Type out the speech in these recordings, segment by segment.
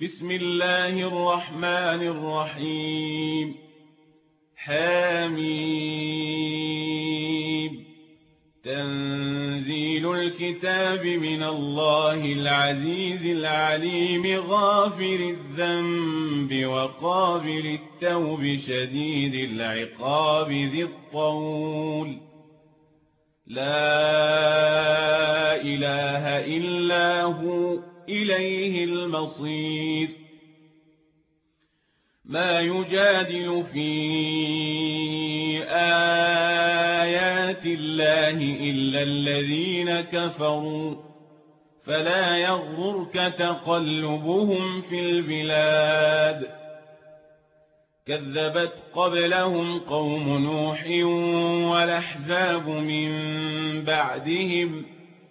بسم الله الرحمن الرحيم حميم تنزيل الكتاب من الله العزيز العليم غافر الذنب وقابل التوب شديد العقاب ذي الطول لا إله إلا هو إليه المصير ما يجادل في آيات الله إلا الذين كفروا فلا يغررك تقلبهم في البلاد كذبت قبلهم قوم نوح والأحزاب من بعدهم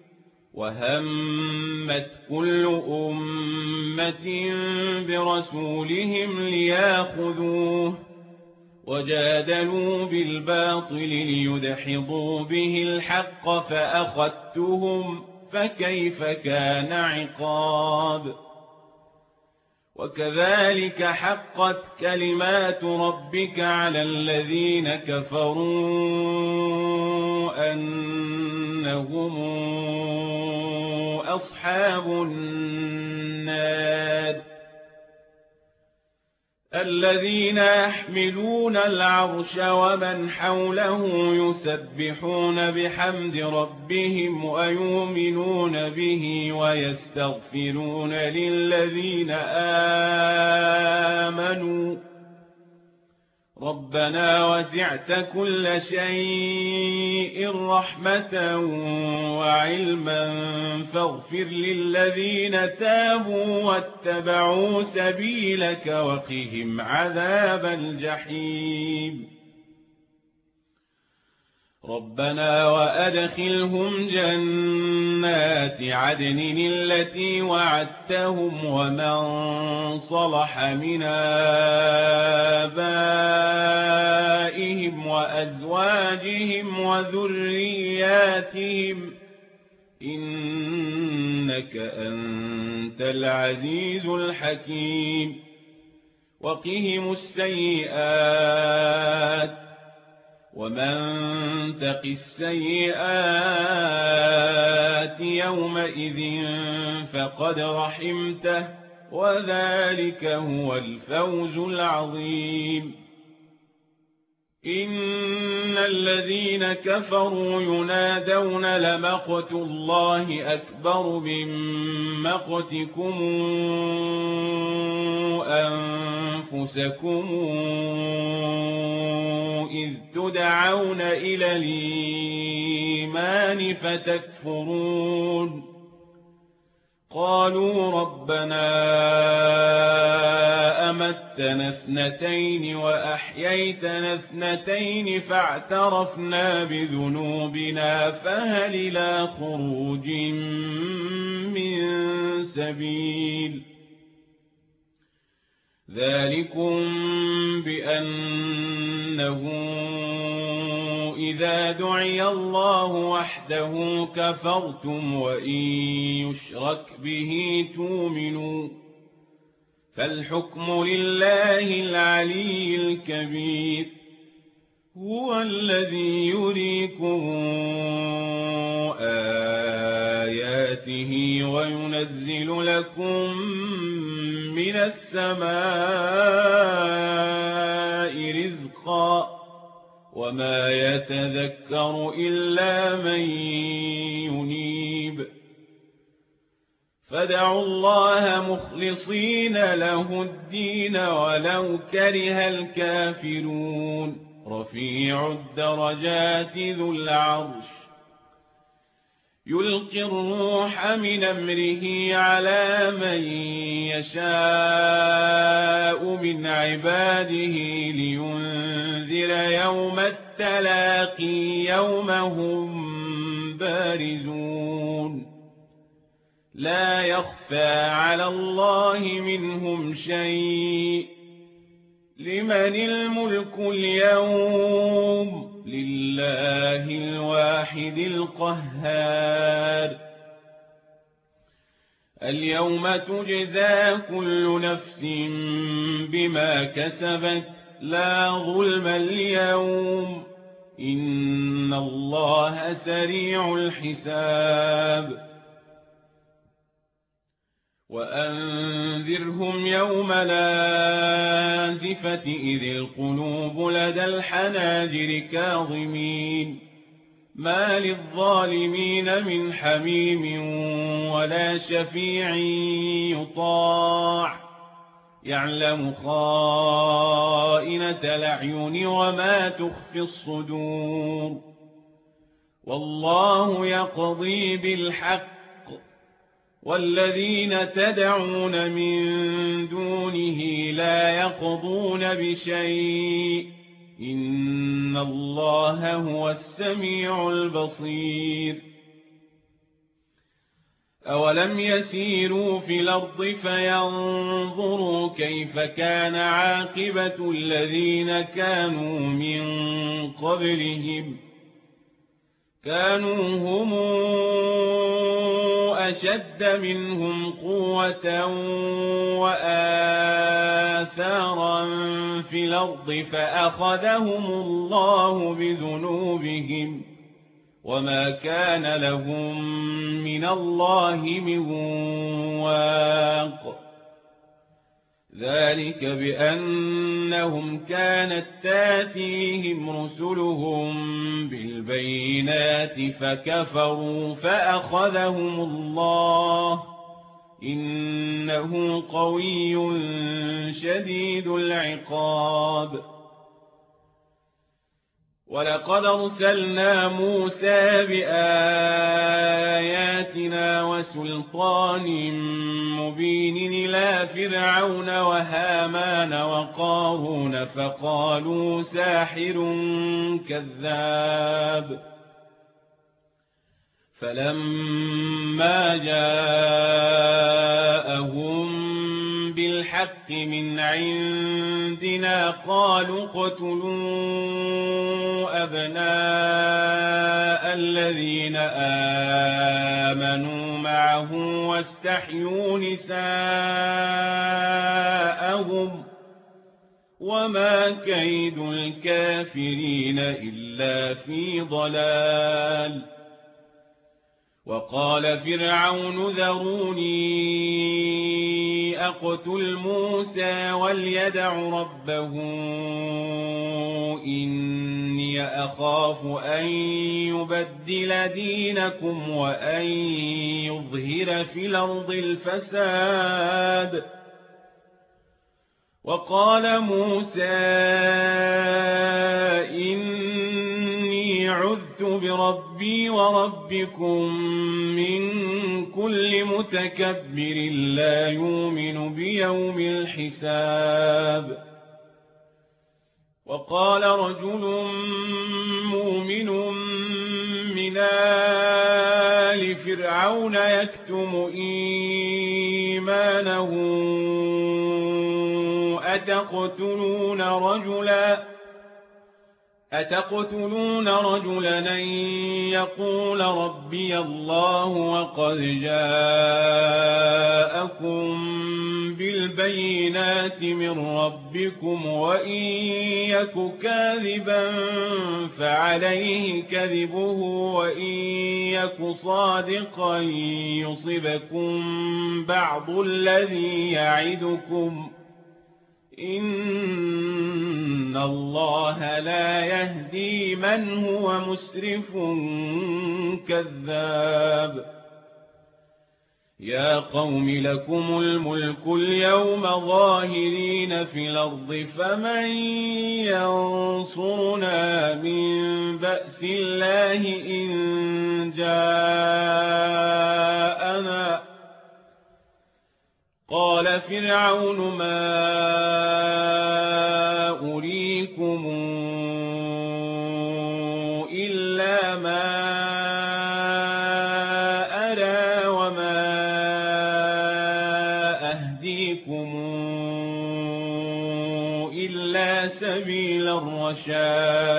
وهمت كل أمة برسولهم لياخذوه وجادلوا بالباطل ليدحضوا به الحق فأخذتهم فكيف كان عقاب وكذلك حقت كلمات ربك على الذين كفروا أنهم أصحاب النار الذين يحملون العرش ومن حوله يسبحون بحمد ربهم ويؤمنون به ويستغفرون للذين آمنوا ربنا وسعت كل شيء رحمة وعلما فاغفر للذين تابوا واتبعوا سبيلك وقهم عذاب الجحيم ربنا وأدخلهم جنات عدن التي وعدتهم ومن صلح من آبائهم وأزواجهم وذرياتهم إنك أنت العزيز الحكيم وقهم السيئات ومن تق السيئات يومئذ فقد رحمته وذلك هو الفوز العظيم إن الذين كفروا ينادون لمقت الله أكبر من مقتكم أنفسكم إذ تدعون إلى الإيمان فتكفرون قالوا ربنا أمتنا اثنتين وأحييتنا اثنتين فاعترفنا بذنوبنا فهل إلى خروج من سبيل ذلكم بأنه إذا دعي الله وحده كفرتم وإن يشرك به تؤمنوا فالحكم لله العلي الكبير هو الذي يريكم آياته وينزل لكم من السماء رزقا وما يتذكر إلا من ينيب فادعوا الله مخلصين له الدين ولو كره الكافرون رفيع الدرجات ذو العرش يلقي الروح من أمره على من يشاء من عباده لينذر يوم التلاقي يوم هم بارزون لا يخفى على الله منهم شيء لمن الملك اليوم لله الواحد القهار اليوم تجزى كل نفس بما كسبت لا ظلم اليوم إن الله سريع الحساب وأنذرهم يوم الآزفة إذ القلوب لدى الحناجر كاظمين ما للظالمين من حميم ولا شفيع يطاع يعلم خائنة الأعين وما تخفي الصدور والله يقضي بالحق والذين تدعون من دونه لا يقضون بشيء إن الله هو السميع البصير أولم يسيروا في الأرض فينظروا كيف كان عاقبة الذين كانوا من قبلهم كانوا هم أشد منهم قوة وآثارا في الأرض فأخذهم الله بذنوبهم وما كان لهم من الله من واق ذلك بأنهم كانت تاتيهم رسلهم بالبينات فكفروا فأخذهم الله إنه قوي شديد العقاب ولقد أرسلنا موسى بآياتنا وسلطان مبين إلى فرعون وهامان وقارون فقالوا ساحر كذاب فلما جاءهم بالحق من عندنا قالوا اقتلوا أبناء الذين آمنوا معه واستحيوا نساءهم وما كيد الكافرين إلا في ضلال وقال فرعون ذروني أقتل موسى وليدع ربه إني أخاف أن يبدل دينكم وأن يظهر في الأرض الفساد وقال موسى إني عذت بربي وربكم من كل متكبر لا يؤمن بيوم الحساب وقال رجل مؤمن من آل فرعون يكتم إيمانه أتقتلون رجلا أن يقول ربي الله وقد جاءكم بالبينات من ربكم وإن يك كاذبا فعليه كذبه وإن يك صادقا يصبكم بعض الذي يعدكم إن الله لا يهدي من هو مسرف كذاب يا قوم لكم الملك اليوم ظاهرين في الأرض فمن ينصرنا من بأس الله إن جاءنا قال فرعون ما أريكم إلا ما أرى وما أهديكم إلا سبيل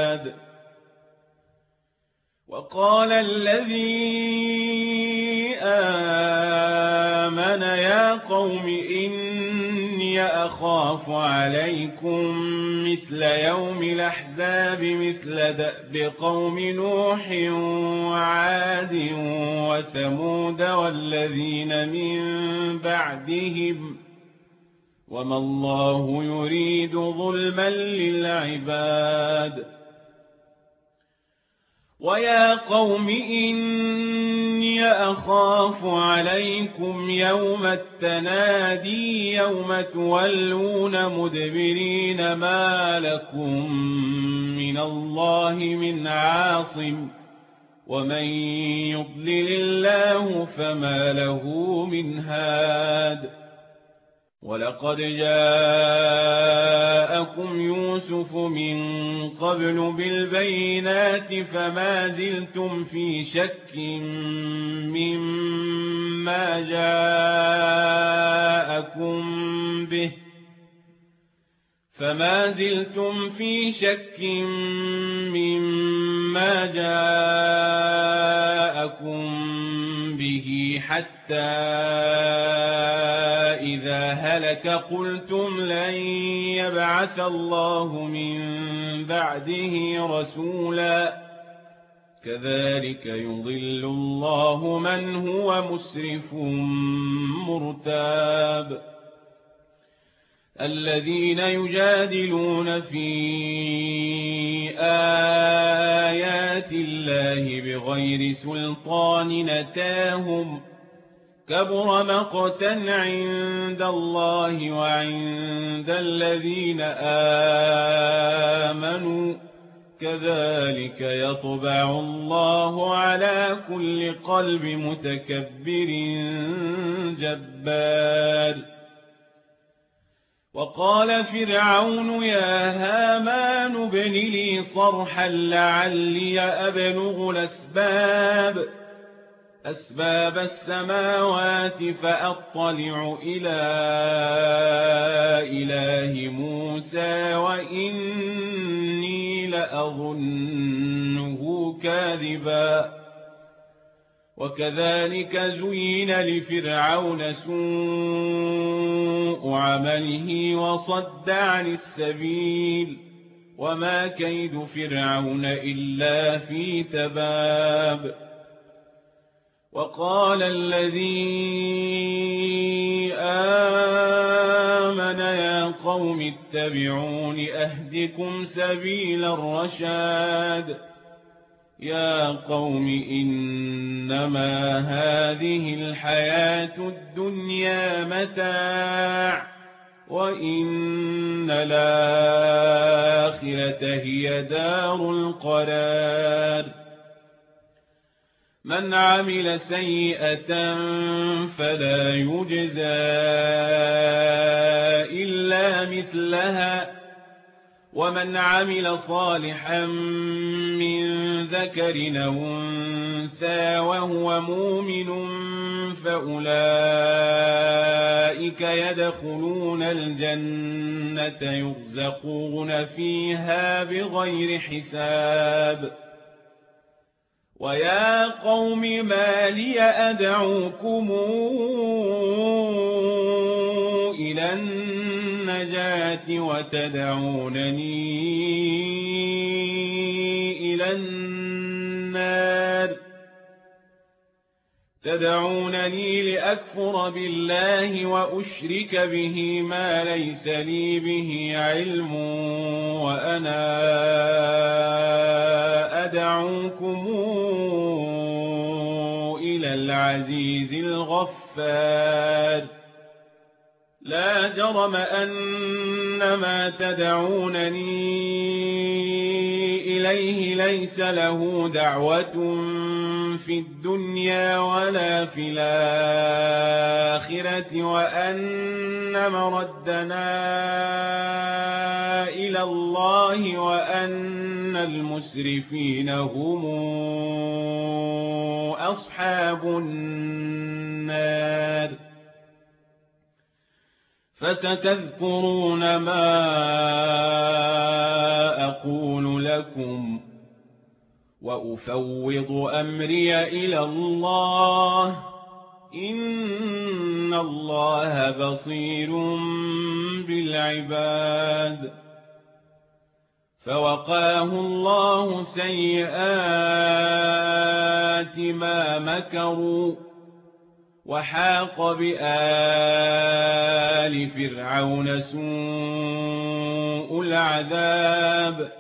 الرشاد وقال الذي آمن يا قوم إني أخاف عليكم مثل يوم الأحزاب مثل دأب قوم نوح وعاد وثمود والذين من بعدهم وما الله يريد ظلما للعباد ويا قوم إني أخاف عليكم يوم التنادي يوم تولون مدبرين ما لكم من الله من عاصم ومن يضلل الله فما له من هاد ولقد جاءكم يوسف من قبل بالبينات فما زلتم في شك مما جاءكم به حتى إذا هلك قلتم لن يبعث الله من بعده رسولا كذلك يضل الله من هو مسرف مرتاب الذين يجادلون في آيات الله بغير سلطان أتاهم كبر مقتا عند الله وعند الذين آمنوا كذلك يطبع الله على كل قلب متكبر جبار وقال فرعون يا هامان ابن لي صرحا لعلي أبلغ أسباب السماوات فأطلع إلى إله موسى وإني لأظنه كاذبا وكذلك زين لفرعون سوء عمله وصد عن السبيل وما كيد فرعون إلا في تباب وقال الذي آمن يا قوم اتبعون أهدكم سبيل الرشاد يا قوم إنما هذه الحياة الدنيا متاع وإن الآخرة هي دار القرار من عمل سيئة فلا يجزى إلا مثلها ومن عمل صالحا من ذكر أو أنثى وهو مؤمن فأولئك يدخلون الجنة يرزقون فيها بغير حساب ويا قوم ما لي أدعوكم إلى النجاة وتدعونني إلى النار تدعونني لأكفر بالله وأشرك به ما ليس لي به علم وأنا أدعوكم إلى العزيز الغفار لا جرم أن ما تدعونني إليه ليس له دعوة في الدنيا ولا في الآخرة وأن مردنا إلى الله وأن المسرفين هم أصحاب النار فستذكرون ما أقول لكم وأفوض أمري إلى الله إن الله بصير بالعباد. فوقاه الله سيئات ما مكروا وحاق بآل فرعون سوء العذاب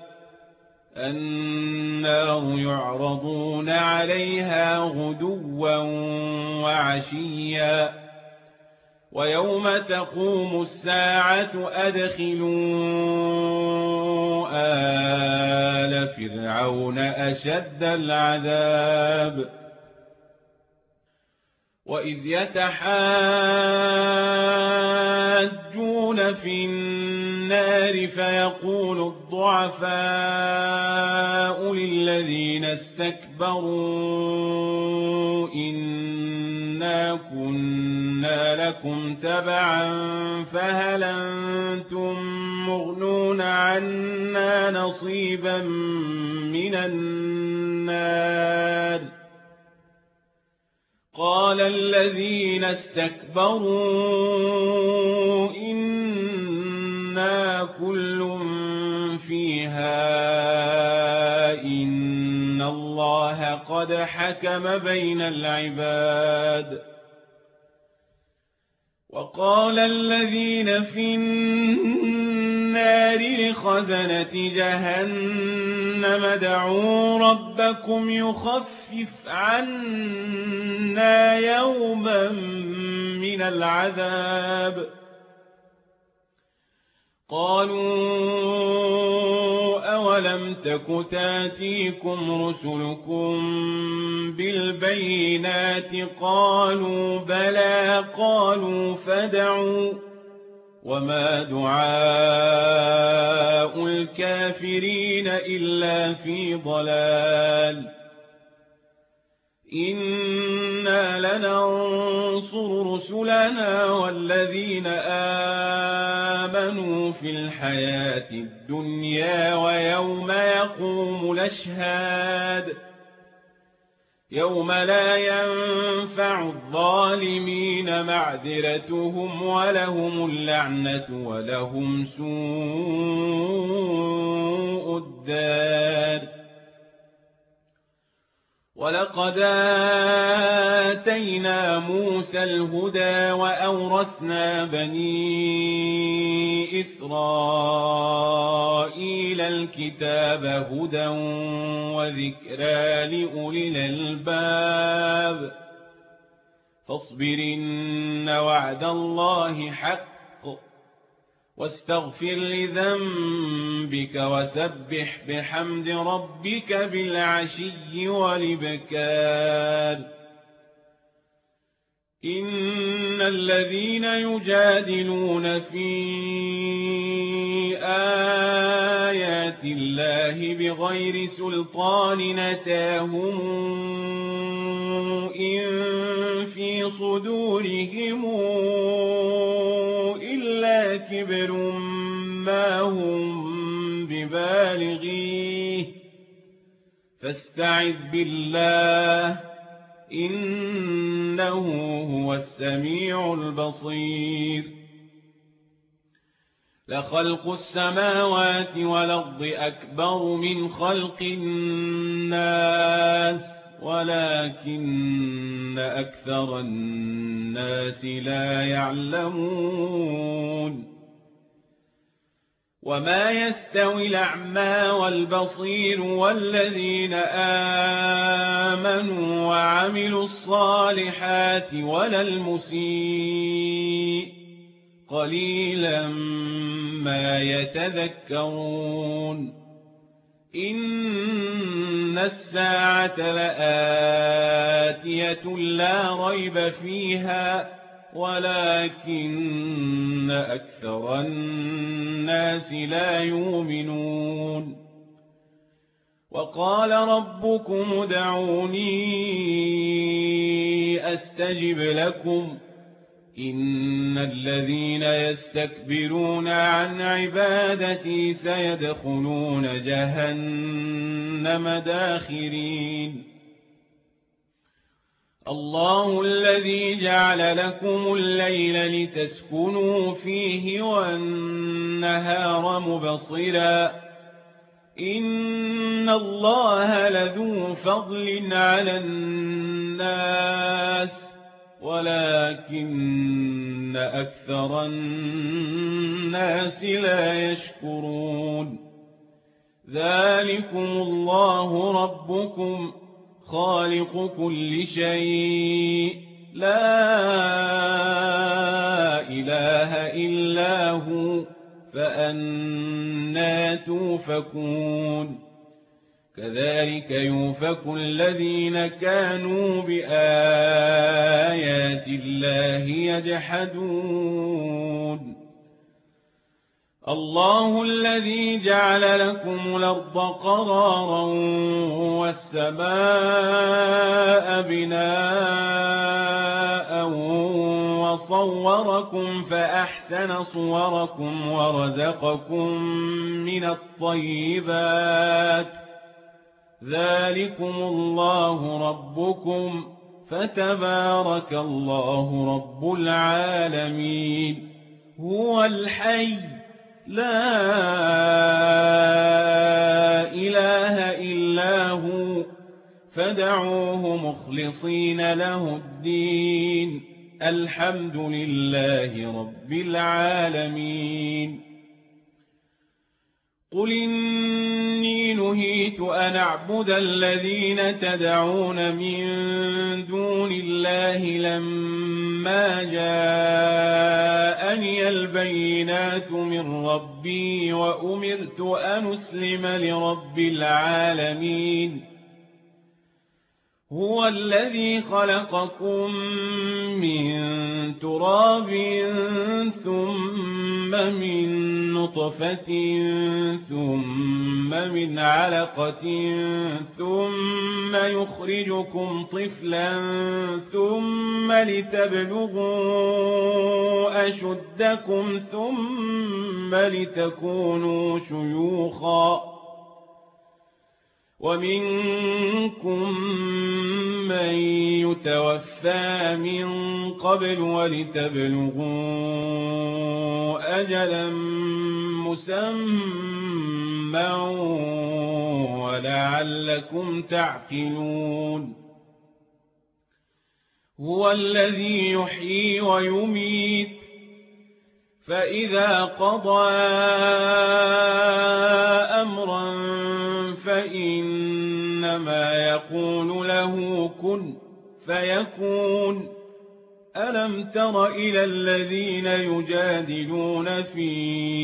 النار يعرضون عليها غدوا وعشيا ويوم تقوم الساعة أدخلوا آل فرعون أشد العذاب. وإذ يتحاجون في النار فيقول الضعفاء للذين استكبروا إنا كنا لكم تبعا فهل أنتم مغنون عنا نصيبا من النار. قال الذين استكبروا إنا كل فيها إن الله قد حكم بين العباد. وقال الذين في النار لخزنة جهنم ادعوا ربكم يخفف عنا يوما من العذاب. قالوا أولم تك تاتيكم رسلكم بالبينات قالوا بلى قالوا فادعوا وما دعاء الكافرين إلا في ضلال. إنا لننصر رسلنا والذين آمنوا في الحياة الدنيا ويوم يقوم الأشهاد يوم لا ينفع الظالمين معذرتهم ولهم اللعنة ولهم سوء الدار. ولقد آتينا موسى الهدى وأورثنا بني إسرائيل الكتاب هدى وذكرى لأولي الألباب. فاصبر إن وعد الله حق واستغفر لذنبك وسبح بحمد ربك بالعشي والإبكار. إن الذين يجادلون في آيات الله بغير سلطان أتاهم إن في صدورهم إلا كبر ما هم ببالغيه فاستعذ بالله إنه هو السميع البصير. لخلق السماوات والأرض أكبر من خلق الناس ولكن أكثر الناس لا يعلمون. وما يستوي الأعمى والبصير والذين آمنوا وعملوا الصالحات ولا المسيء قليلا ما يتذكرون. إن الساعة لآتية لا ريب فيها ولكن أكثر الناس لا يؤمنون. وقال ربكم ادعوني أستجب لكم إن الذين يستكبرون عن عبادتي سيدخلون جهنم داخرين. الله الذي جعل لكم الليل لتسكنوا فيه والنهار مبصرا إن الله لذو فضل على الناس ولكن أكثر الناس لا يشكرون ذلكم الله ربكم خالق كل شيء لا إله إلا هو فأنى توفكون كذلك يؤفك الذين كانوا بآيات الله يجحدون الله الذي جعل لكم الأرض قرارا والسماء بناء وصوركم فأحسن صوركم ورزقكم من الطيبات ذلكم الله ربكم فتبارك الله رب العالمين هو الحي لا إله إلا هو فدعوه مخلصين له الدين الحمد لله رب العالمين قل إني نهيت أن أعبد الذين تدعون من دون الله لما جاءني البينات من ربي وأمرت أن أسلم لرب العالمين هو الذي خلقكم من تراب ثم من نطفة ثم من علقة ثم يخرجكم طفلا ثم لتبلغوا أشدكم ثم لتكونوا شيوخا ومنكم من يتوفى من قبل ولتبلغوا أجلا مسمى ولعلكم تعقلون هو الذي يحيي ويميت فإذا قضى أمرا فإنما يقول له كن فيكون ألم تر إلى الذين يجادلون في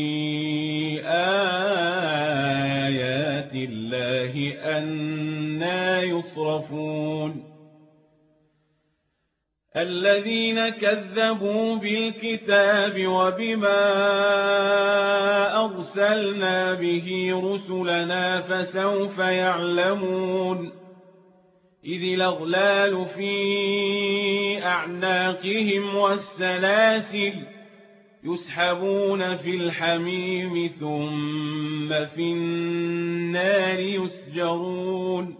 آيات الله أنى يصرفون الذين كذبوا بالكتاب وبما أرسلنا به رسلنا فسوف يعلمون إذ الأغلال في أعناقهم والسلاسل يسحبون في الحميم ثم في النار يسجرون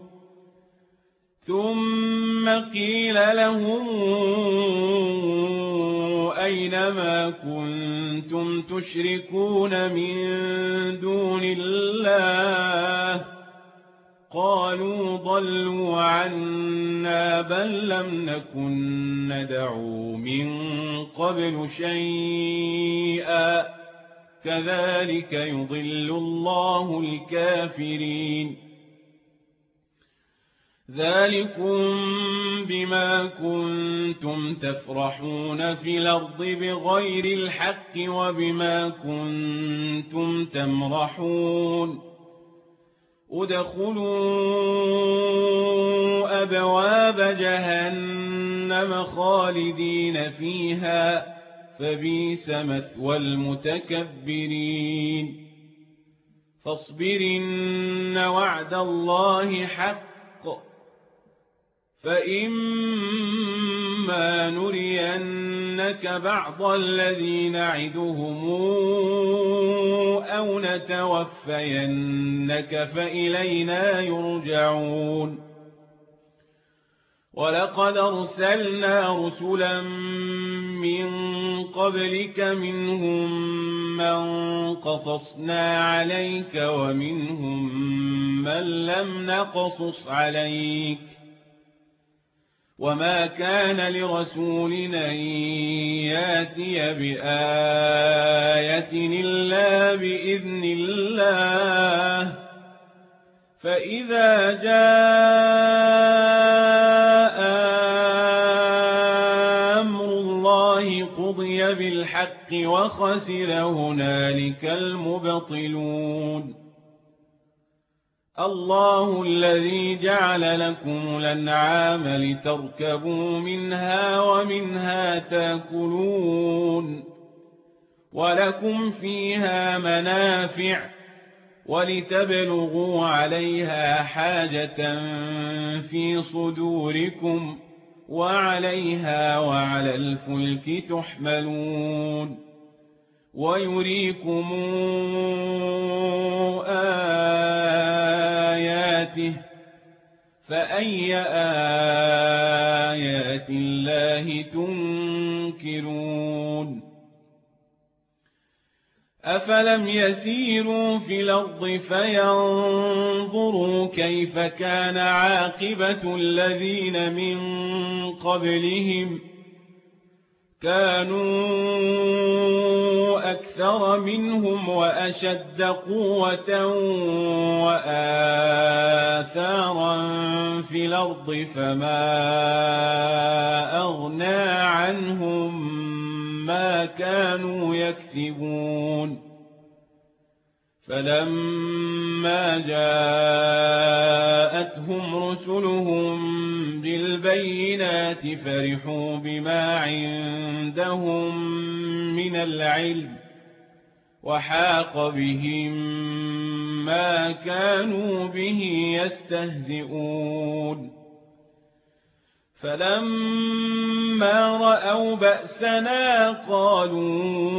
ثم قيل لهم أين ما كنتم تشركون من دون الله قالوا ضلوا عنا بل لم نكن ندعو من قبل شيئا كذلك يضل الله الكافرين ذلكم بما كنتم تفرحون في الأرض بغير الحق وبما كنتم تمرحون ادخلوا أبواب جهنم خالدين فيها فبئس مثوى المتكبرين فاصبر إن وعد الله حق فإما نرينك بعض الذي نعدهم أو نتوفينك فإلينا يرجعون ولقد أرسلنا رسلا من قبلك منهم من قصصنا عليك ومنهم من لم نقصص عليك وما كان لرسول أن ياتي بآية إلا بإذن الله فإذا جاء أمر الله قضي بالحق وخسر هنالك المبطلون الله الذي جعل لكم الأنعام لتركبوا منها ومنها تأكلون ولكم فيها منافع ولتبلغوا عليها حاجة في صدوركم وعليها وعلى الفلك تحملون ويريكم آياته فأي آيات الله تنكرون أفلم يسيروا في الأرض فينظروا كيف كان عاقبة الذين من قبلهم كانوا أكثر منهم وأشد قوة وآثارا في الأرض فما أغنى عنهم ما كانوا يكسبون فلما جاءتهم رسلهم بالبينات فرحوا بما عندهم من العلم وحاق بهم ما كانوا به يستهزئون فلما رأوا بأسنا قالوا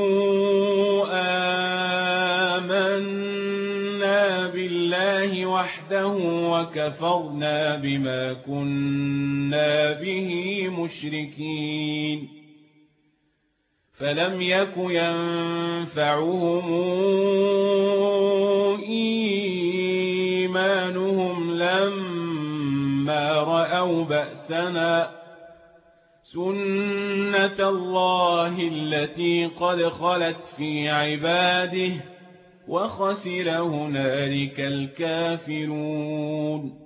آمنا بالله وحده وكفرنا بما كنا به مشركين فلم يك ينفعهم إيمانهم لما رأوا بأسنا سنة الله التي قد خلت في عباده وخسر هنالك الكافرون